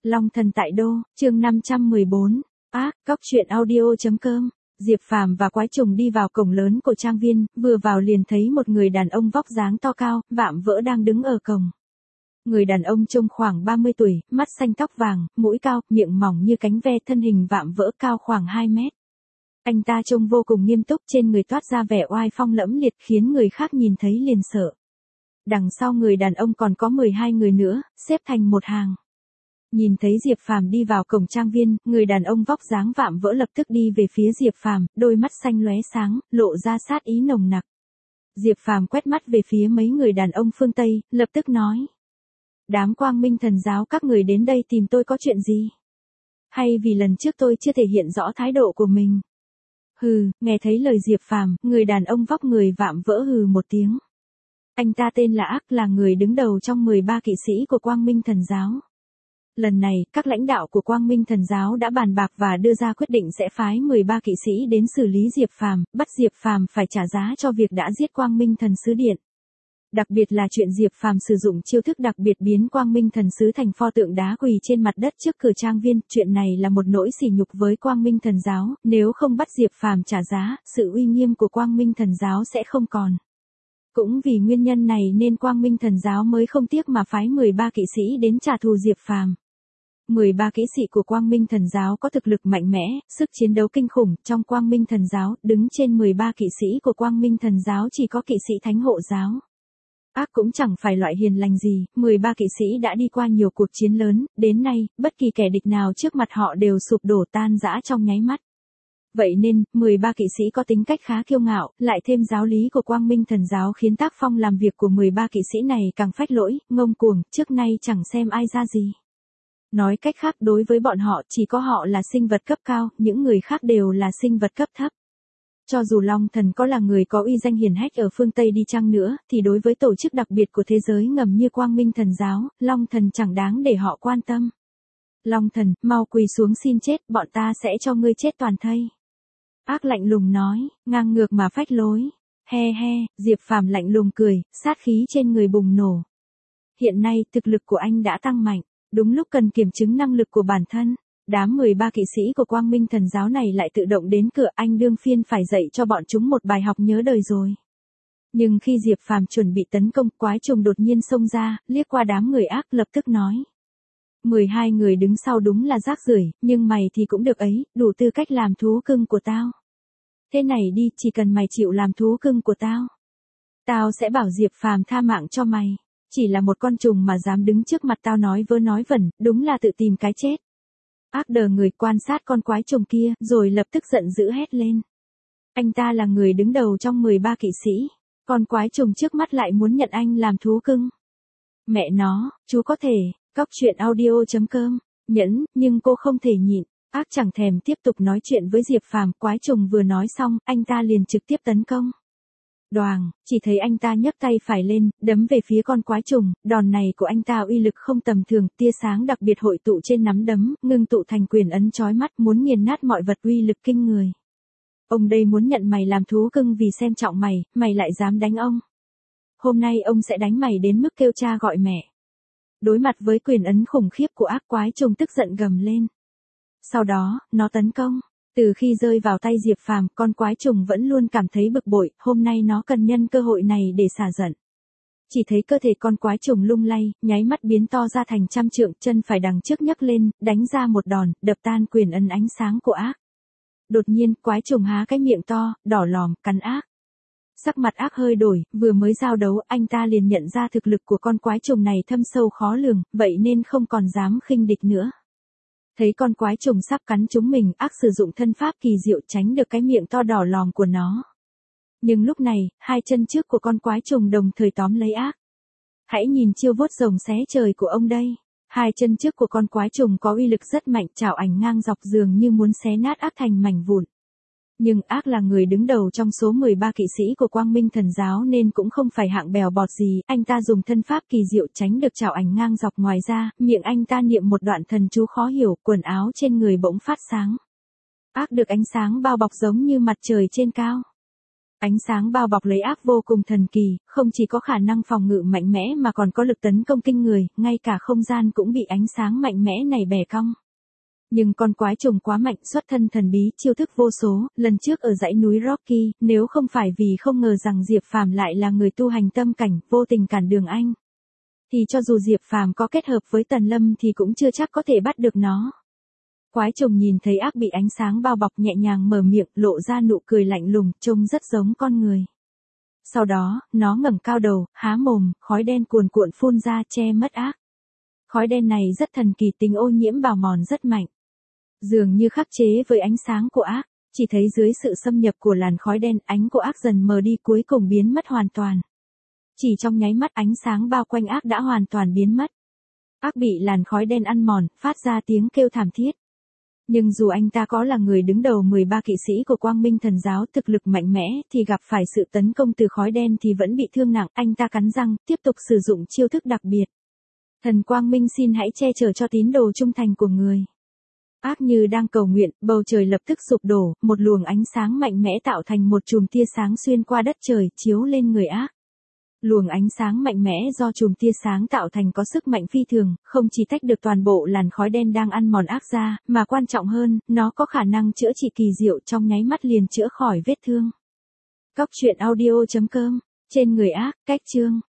Long thần tại đô, chương 514. Cóc truyện audio.com. Diệp Phàm và Quái Trùng đi vào cổng lớn của trang viên, vừa vào liền thấy một người đàn ông vóc dáng to cao, vạm vỡ đang đứng ở cổng. Người đàn ông trông khoảng 30 tuổi, mắt xanh tóc vàng, mũi cao, miệng mỏng như cánh ve, thân hình vạm vỡ cao khoảng 2 mét. Anh ta trông vô cùng nghiêm túc, trên người toát ra vẻ oai phong lẫm liệt khiến người khác nhìn thấy liền sợ. Đằng sau người đàn ông còn có 12 người nữa, xếp thành một hàng. Nhìn thấy Diệp Phàm đi vào cổng trang viên, người đàn ông vóc dáng vạm vỡ lập tức đi về phía Diệp Phàm, đôi mắt xanh lóe sáng, lộ ra sát ý nồng nặc. Diệp Phàm quét mắt về phía mấy người đàn ông phương Tây, lập tức nói: "Đám Quang Minh Thần giáo các người đến đây tìm tôi có chuyện gì? Hay vì lần trước tôi chưa thể hiện rõ thái độ của mình?" Hừ, nghe thấy lời Diệp Phàm, người đàn ông vóc người vạm vỡ hừ một tiếng. Anh ta tên là Ác, là người đứng đầu trong 13 kỵ sĩ của Quang Minh Thần giáo. Lần này, các lãnh đạo của Quang Minh Thần giáo đã bàn bạc và đưa ra quyết định sẽ phái 13 kỵ sĩ đến xử lý Diệp Phàm, bắt Diệp Phàm phải trả giá cho việc đã giết Quang Minh Thần sứ điện. Đặc biệt là chuyện Diệp Phàm sử dụng chiêu thức đặc biệt biến Quang Minh Thần sứ thành pho tượng đá quỳ trên mặt đất trước cửa trang viên, chuyện này là một nỗi sỉ nhục với Quang Minh Thần giáo, nếu không bắt Diệp Phàm trả giá, sự uy nghiêm của Quang Minh Thần giáo sẽ không còn. Cũng vì nguyên nhân này nên Quang Minh Thần giáo mới không tiếc mà phái 13 kỵ sĩ đến trả thù Diệp Phàm. 13 kỵ sĩ của Quang Minh Thần giáo có thực lực mạnh mẽ, sức chiến đấu kinh khủng, trong Quang Minh Thần giáo, đứng trên 13 kỵ sĩ của Quang Minh Thần giáo chỉ có kỵ sĩ Thánh Hộ giáo. Ác cũng chẳng phải loại hiền lành gì, 13 kỵ sĩ đã đi qua nhiều cuộc chiến lớn, đến nay, bất kỳ kẻ địch nào trước mặt họ đều sụp đổ tan rã trong nháy mắt. Vậy nên, 13 kỵ sĩ có tính cách khá kiêu ngạo, lại thêm giáo lý của Quang Minh Thần giáo khiến tác phong làm việc của 13 kỵ sĩ này càng phách lỗi, ngông cuồng, trước nay chẳng xem ai ra gì. Nói cách khác, đối với bọn họ, chỉ có họ là sinh vật cấp cao, những người khác đều là sinh vật cấp thấp. Cho dù Long Thần có là người có uy danh hiển hách ở phương Tây đi chăng nữa, thì đối với tổ chức đặc biệt của thế giới ngầm như Quang Minh Thần giáo, Long Thần chẳng đáng để họ quan tâm. Long Thần, mau quỳ xuống xin chết, bọn ta sẽ cho ngươi chết toàn thây. Ác lạnh lùng nói, ngang ngược mà phách lối. He he, Diệp Phàm lạnh lùng cười, sát khí trên người bùng nổ. Hiện nay, thực lực của anh đã tăng mạnh, đúng lúc cần kiểm chứng năng lực của bản thân. Đám 13 kỵ sĩ của Quang Minh Thần giáo này lại tự động đến cửa, anh đương phiên phải dạy cho bọn chúng một bài học nhớ đời rồi. Nhưng khi Diệp Phàm chuẩn bị tấn công, Quái Trùng đột nhiên xông ra, liếc qua đám người Ác lập tức nói: 12 người đứng sau đúng là rác rưởi, nhưng mày thì cũng được ấy, đủ tư cách làm thú cưng của tao. Thế này đi, chỉ cần mày chịu làm thú cưng của tao, tao sẽ bảo Diệp Phàm tha mạng cho mày. Chỉ là một con trùng mà dám đứng trước mặt tao nói vớ nói vẩn, đúng là tự tìm cái chết. Ác đờ người quan sát con quái trùng kia, rồi lập tức giận dữ hét lên. Anh ta là người đứng đầu trong 13 kỵ sĩ, con quái trùng trước mắt lại muốn nhận anh làm thú cưng. Mẹ nó, chú có thể, cóc truyện audio.com, nhẫn, nhưng cô không thể nhịn. Ác chẳng thèm tiếp tục nói chuyện với Diệp Phàm, quái trùng vừa nói xong, anh ta liền trực tiếp tấn công. Đoàng, chỉ thấy anh ta nhấc tay phải lên, đấm về phía con quái trùng, đòn này của anh ta uy lực không tầm thường, tia sáng đặc biệt hội tụ trên nắm đấm, ngưng tụ thành quyền ấn chói mắt, muốn nghiền nát mọi vật, uy lực kinh người. Ông đây muốn nhận mày làm thú cưng vì xem trọng mày, mày lại dám đánh ông. Hôm nay ông sẽ đánh mày đến mức kêu cha gọi mẹ. Đối mặt với quyền ấn khủng khiếp của Ác, quái trùng tức giận gầm lên. Sau đó, nó tấn công. Từ khi rơi vào tay Diệp Phàm, con quái trùng vẫn luôn cảm thấy bực bội, hôm nay nó cần nhân cơ hội này để xả giận. Chỉ thấy cơ thể con quái trùng lung lay, nháy mắt biến to ra thành trăm trượng, chân phải đằng trước nhấc lên, đánh ra một đòn, đập tan quyền ấn ánh sáng của Ác. Đột nhiên, quái trùng há cái miệng to, đỏ lòm, cắn Ác. Sắc mặt Ác hơi đổi, vừa mới giao đấu, anh ta liền nhận ra thực lực của con quái trùng này thâm sâu khó lường, vậy nên không còn dám khinh địch nữa. Thấy con quái trùng sắp cắn chúng mình, Ác sử dụng thân pháp kỳ diệu tránh được cái miệng to đỏ lòm của nó. Nhưng lúc này, hai chân trước của con quái trùng đồng thời tóm lấy Ác. Hãy nhìn chiêu vuốt rồng xé trời của ông đây. Hai chân trước của con quái trùng có uy lực rất mạnh, chảo ảnh ngang dọc dường như muốn xé nát Ác thành mảnh vụn. Nhưng Ác là người đứng đầu trong số 13 kỵ sĩ của Quang Minh Thần giáo nên cũng không phải hạng bèo bọt gì, anh ta dùng thân pháp kỳ diệu tránh được chảo ảnh ngang dọc, ngoài ra, miệng anh ta niệm một đoạn thần chú khó hiểu, quần áo trên người bỗng phát sáng. Ác được ánh sáng bao bọc giống như mặt trời trên cao. Ánh sáng bao bọc lấy ác vô cùng thần kỳ, không chỉ có khả năng phòng ngự mạnh mẽ mà còn có lực tấn công kinh người, ngay cả không gian cũng bị ánh sáng mạnh mẽ này bẻ cong. Nhưng con quái trùng quá mạnh, xuất thân thần bí, chiêu thức vô số, lần trước ở dãy núi Rocky, nếu không phải vì không ngờ rằng Diệp Phàm lại là người tu hành tâm cảnh, vô tình cản đường anh, thì cho dù Diệp Phàm có kết hợp với Tần Lâm thì cũng chưa chắc có thể bắt được nó. Quái trùng nhìn thấy ác bị ánh sáng bao bọc nhẹ nhàng mở miệng, lộ ra nụ cười lạnh lùng, trông rất giống con người. Sau đó, nó ngẩng cao đầu, há mồm, khói đen cuồn cuộn phun ra che mất ác. Khói đen này rất thần kỳ, tính ô nhiễm bào mòn rất mạnh. Dường như khắc chế với ánh sáng của ác, chỉ thấy dưới sự xâm nhập của làn khói đen, ánh của ác dần mờ đi cuối cùng biến mất hoàn toàn. Chỉ trong nháy mắt ánh sáng bao quanh ác đã hoàn toàn biến mất. Ác bị làn khói đen ăn mòn, phát ra tiếng kêu thảm thiết. Nhưng dù anh ta có là người đứng đầu 13 kỵ sĩ của Quang Minh Thần giáo thực lực mạnh mẽ thì gặp phải sự tấn công từ khói đen thì vẫn bị thương nặng, anh ta cắn răng, tiếp tục sử dụng chiêu thức đặc biệt. Thần Quang Minh xin hãy che chở cho tín đồ trung thành của người. Ác như đang cầu nguyện, bầu trời lập tức sụp đổ, một luồng ánh sáng mạnh mẽ tạo thành một chùm tia sáng xuyên qua đất trời, chiếu lên người ác. Luồng ánh sáng mạnh mẽ do chùm tia sáng tạo thành có sức mạnh phi thường, không chỉ tách được toàn bộ làn khói đen đang ăn mòn ác ra, mà quan trọng hơn, nó có khả năng chữa trị kỳ diệu, trong nháy mắt liền chữa khỏi vết thương. Cóc truyện audio.com, trên người ác, cách chương.